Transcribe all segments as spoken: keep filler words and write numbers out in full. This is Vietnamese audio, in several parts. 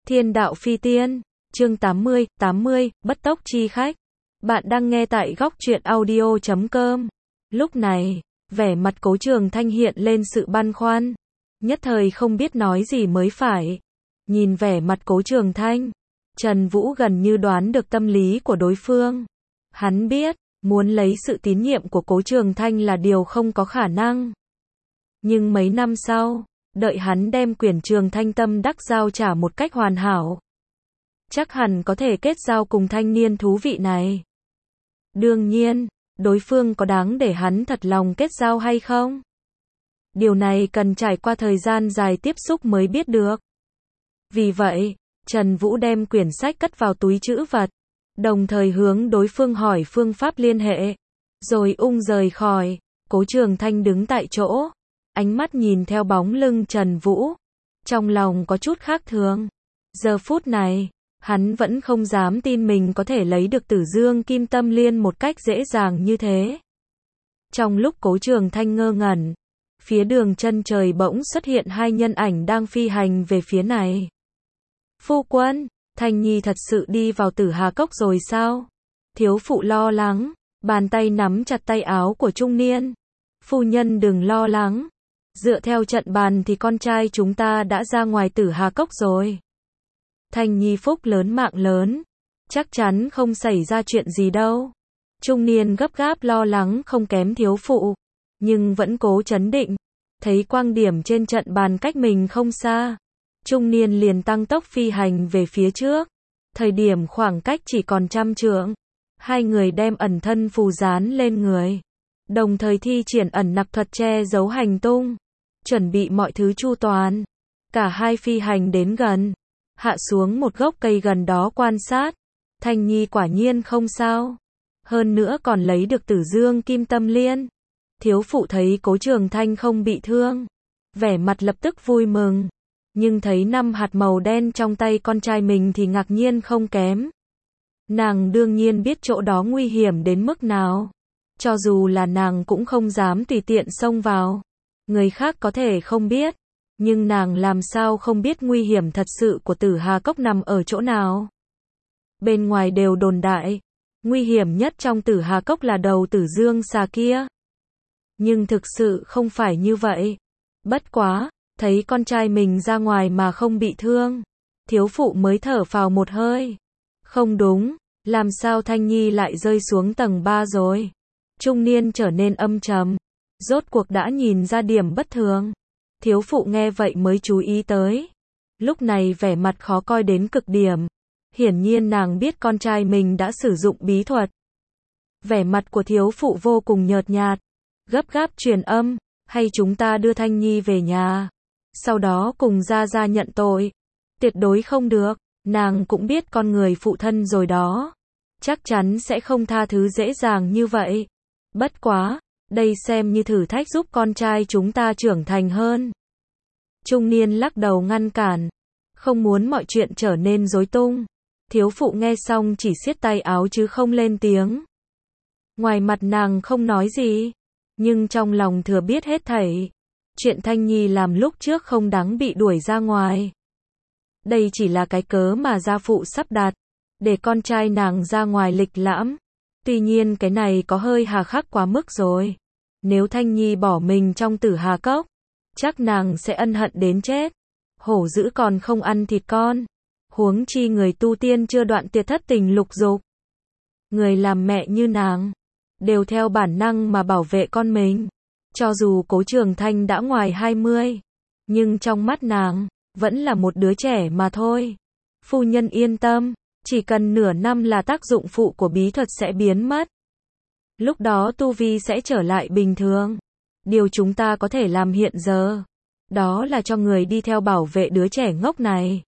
Thiên đạo phi tiên, chương tám mươi, tám mươi, bất tốc chi khách. Bạn đang nghe tại góc truyện audio chấm com. Lúc này, vẻ mặt Cố Trường Thanh hiện lên sự băn khoăn. Nhất thời không biết nói gì mới phải. Nhìn vẻ mặt Cố Trường Thanh, Trần Vũ gần như đoán được tâm lý của đối phương. Hắn biết, muốn lấy sự tín nhiệm của Cố Trường Thanh là điều không có khả năng. Nhưng mấy năm sau, đợi hắn đem quyển Trường Thanh Tâm Đắc giao trả một cách hoàn hảo, chắc hẳn có thể kết giao cùng thanh niên thú vị này. Đương nhiên, đối phương có đáng để hắn thật lòng kết giao hay không? Điều này cần trải qua thời gian dài tiếp xúc mới biết được. Vì vậy, Trần Vũ đem quyển sách cất vào túi trữ vật, đồng thời hướng đối phương hỏi phương pháp liên hệ, rồi ung rời khỏi. Cố Trường Thanh đứng tại chỗ, ánh mắt nhìn theo bóng lưng Trần Vũ, trong lòng có chút khác thường. Giờ phút này, hắn vẫn không dám tin mình có thể lấy được Tử Dương Kim Tâm Liên một cách dễ dàng như thế. Trong lúc Cố Trường Thanh ngơ ngẩn, phía đường chân trời bỗng xuất hiện hai nhân ảnh đang phi hành về phía này. Phu quân, Thanh Nhi thật sự đi vào Tử Hà Cốc rồi sao? Thiếu phụ lo lắng, bàn tay nắm chặt tay áo của trung niên. Phu nhân đừng lo lắng. Dựa theo trận bàn thì con trai chúng ta đã ra ngoài Tử Hà Cốc rồi. Thanh Nhi phúc lớn mạng lớn, chắc chắn không xảy ra chuyện gì đâu. Trung niên gấp gáp lo lắng không kém thiếu phụ, nhưng vẫn cố trấn định. Thấy quang điểm trên trận bàn cách mình không xa, trung niên liền tăng tốc phi hành về phía trước. Thời điểm khoảng cách chỉ còn trăm trượng, hai người đem ẩn thân phù dán lên người, đồng thời thi triển ẩn nặc thuật che giấu hành tung, chuẩn bị mọi thứ chu toàn. Cả hai phi hành đến gần, hạ xuống một gốc cây gần đó quan sát. Thanh Nhi quả nhiên không sao, hơn nữa còn lấy được Tử Dương Kim Tâm Liên. Thiếu phụ thấy Cố Trường Thanh không bị thương, vẻ mặt lập tức vui mừng, nhưng thấy năm hạt màu đen trong tay con trai mình thì ngạc nhiên không kém. Nàng đương nhiên biết chỗ đó nguy hiểm đến mức nào, cho dù là nàng cũng không dám tùy tiện xông vào. Người khác có thể không biết, nhưng nàng làm sao không biết nguy hiểm thật sự của Tử Hà Cốc nằm ở chỗ nào. Bên ngoài đều đồn đại, nguy hiểm nhất trong Tử Hà Cốc là đầu Tử Dương xà kia. Nhưng thực sự không phải như vậy. Bất quá, thấy con trai mình ra ngoài mà không bị thương, thiếu phụ mới thở phào một hơi. Không đúng, làm sao Thanh Nhi lại rơi xuống tầng ba rồi? Trung niên trở nên âm trầm, rốt cuộc đã nhìn ra điểm bất thường. Thiếu phụ nghe vậy mới chú ý tới. Lúc này vẻ mặt khó coi đến cực điểm. Hiển nhiên nàng biết con trai mình đã sử dụng bí thuật. Vẻ mặt của thiếu phụ vô cùng nhợt nhạt, gấp gáp truyền âm, hay chúng ta đưa Thanh Nhi về nhà, sau đó cùng ra ra nhận tội. Tuyệt đối không được, nàng cũng biết con người phụ thân rồi đó, chắc chắn sẽ không tha thứ dễ dàng như vậy. Bất quá, đây xem như thử thách giúp con trai chúng ta trưởng thành hơn. Trung niên lắc đầu ngăn cản, không muốn mọi chuyện trở nên rối tung. Thiếu phụ nghe xong chỉ siết tay áo chứ không lên tiếng. Ngoài mặt nàng không nói gì, nhưng trong lòng thừa biết hết thảy. Chuyện Thanh Nhi làm lúc trước không đáng bị đuổi ra ngoài. Đây chỉ là cái cớ mà gia phụ sắp đặt, để con trai nàng ra ngoài lịch lãm. Tuy nhiên cái này có hơi hà khắc quá mức rồi. Nếu Thanh Nhi bỏ mình trong Tử Hà Cốc, chắc nàng sẽ ân hận đến chết. Hổ dữ còn không ăn thịt con, huống chi người tu tiên chưa đoạn tuyệt thất tình lục dục. Người làm mẹ như nàng, đều theo bản năng mà bảo vệ con mình. Cho dù Cố Trường Thanh đã ngoài hai mươi, nhưng trong mắt nàng, vẫn là một đứa trẻ mà thôi. Phu nhân yên tâm, chỉ cần nửa năm là tác dụng phụ của bí thuật sẽ biến mất. Lúc đó tu vi sẽ trở lại bình thường. Điều chúng ta có thể làm hiện giờ, đó là cho người đi theo bảo vệ đứa trẻ ngốc này.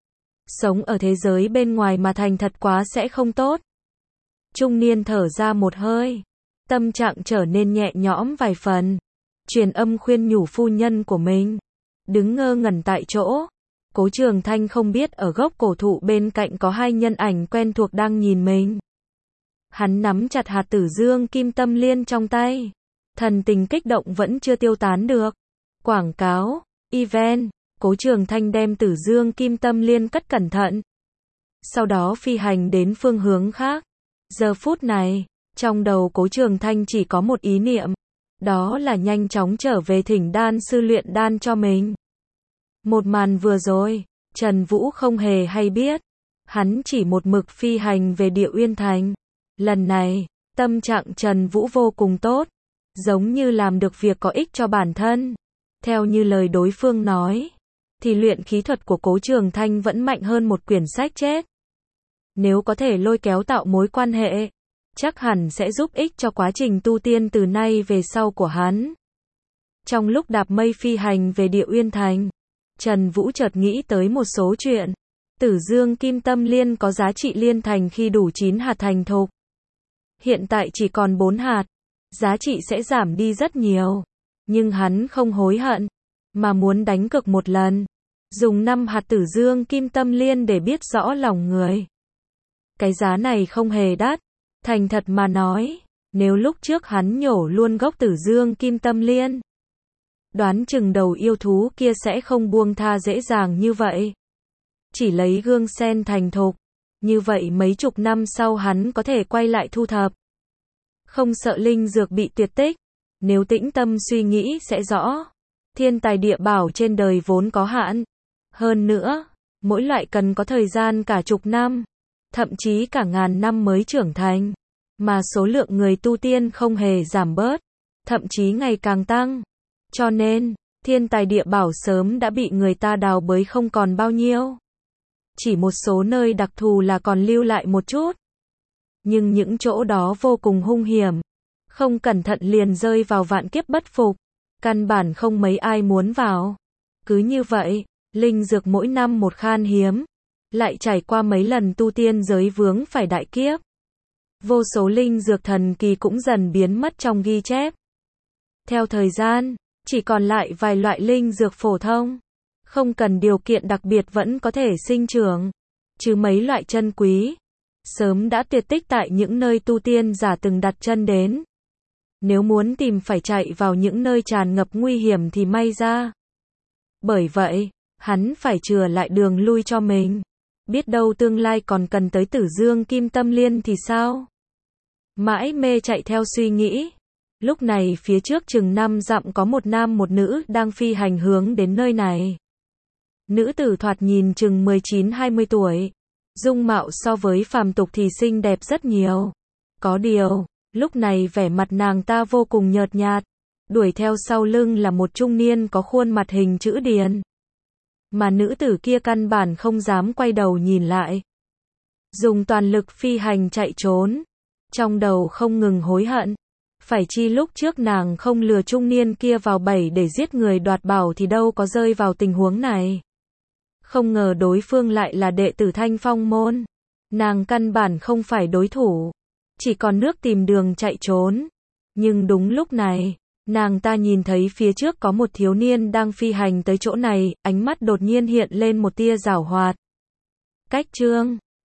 Sống ở thế giới bên ngoài mà thành thật quá sẽ không tốt. Trung niên thở ra một hơi, tâm trạng trở nên nhẹ nhõm vài phần, truyền âm khuyên nhủ phu nhân của mình. Đứng ngơ ngẩn tại chỗ, Cố Trường Thanh không biết ở gốc cổ thụ bên cạnh có hai nhân ảnh quen thuộc đang nhìn mình. Hắn nắm chặt hạt Tử Dương Kim Tâm Liên trong tay, thần tình kích động vẫn chưa tiêu tán được. Quảng cáo, event, Cố Trường Thanh đem Tử Dương Kim Tâm Liên cất cẩn thận. Sau đó phi hành đến phương hướng khác. Giờ phút này, trong đầu Cố Trường Thanh chỉ có một ý niệm. Đó là nhanh chóng trở về thỉnh đan sư luyện đan cho mình. Một màn vừa rồi, Trần Vũ không hề hay biết. Hắn chỉ một mực phi hành về Địa Uyên Thành. Lần này, tâm trạng Trần Vũ vô cùng tốt. Giống như làm được việc có ích cho bản thân. Theo như lời đối phương nói, thì luyện khí thuật của Cố Trường Thanh vẫn mạnh hơn một quyển sách chết. Nếu có thể lôi kéo tạo mối quan hệ, chắc hẳn sẽ giúp ích cho quá trình tu tiên từ nay về sau của hắn. Trong lúc đạp mây phi hành về Địa Uyên Thành, Trần Vũ chợt nghĩ tới một số chuyện. Tử Dương Kim Tâm Liên có giá trị liên thành khi đủ chín hạt thành thục. Hiện tại chỉ còn bốn hạt, giá trị sẽ giảm đi rất nhiều. Nhưng hắn không hối hận, mà muốn đánh cược một lần. Dùng năm hạt Tử Dương Kim Tâm Liên để biết rõ lòng người. Cái giá này không hề đắt. Thành thật mà nói, nếu lúc trước hắn nhổ luôn gốc Tử Dương Kim Tâm Liên, đoán chừng đầu yêu thú kia sẽ không buông tha dễ dàng như vậy. Chỉ lấy gương sen thành thục, như vậy mấy chục năm sau hắn có thể quay lại thu thập. Không sợ linh dược bị tuyệt tích, nếu tĩnh tâm suy nghĩ sẽ rõ. Thiên tài địa bảo trên đời vốn có hạn. Hơn nữa, mỗi loại cần có thời gian cả chục năm, thậm chí cả ngàn năm mới trưởng thành. Mà số lượng người tu tiên không hề giảm bớt, thậm chí ngày càng tăng. Cho nên, thiên tài địa bảo sớm đã bị người ta đào bới không còn bao nhiêu. Chỉ một số nơi đặc thù là còn lưu lại một chút. Nhưng những chỗ đó vô cùng hung hiểm. Không cẩn thận liền rơi vào vạn kiếp bất phục. Căn bản không mấy ai muốn vào. Cứ như vậy, linh dược mỗi năm một khan hiếm. Lại trải qua mấy lần tu tiên giới vướng phải đại kiếp. Vô số linh dược thần kỳ cũng dần biến mất trong ghi chép. Theo thời gian, chỉ còn lại vài loại linh dược phổ thông. Không cần điều kiện đặc biệt vẫn có thể sinh trưởng. Chứ mấy loại chân quý, sớm đã tuyệt tích tại những nơi tu tiên giả từng đặt chân đến. Nếu muốn tìm phải chạy vào những nơi tràn ngập nguy hiểm thì may ra. Bởi vậy, hắn phải chừa lại đường lui cho mình. Biết đâu tương lai còn cần tới Tử Dương Kim Tâm Liên thì sao? Mãi mê chạy theo suy nghĩ. Lúc này phía trước chừng năm dặm có một nam một nữ đang phi hành hướng đến nơi này. Nữ tử thoạt nhìn chừng mười chín hai mươi tuổi. Dung mạo so với phàm tục thì xinh đẹp rất nhiều. Có điều, lúc này vẻ mặt nàng ta vô cùng nhợt nhạt. Đuổi theo sau lưng là một trung niên có khuôn mặt hình chữ điền. Mà nữ tử kia căn bản không dám quay đầu nhìn lại. Dùng toàn lực phi hành chạy trốn. Trong đầu không ngừng hối hận. Phải chi lúc trước nàng không lừa trung niên kia vào bẫy để giết người đoạt bảo thì đâu có rơi vào tình huống này. Không ngờ đối phương lại là đệ tử Thanh Phong môn. Nàng căn bản không phải đối thủ. Chỉ còn nước tìm đường chạy trốn. Nhưng đúng lúc này, nàng ta nhìn thấy phía trước có một thiếu niên đang phi hành tới chỗ này, ánh mắt đột nhiên hiện lên một tia giảo hoạt. Cách chương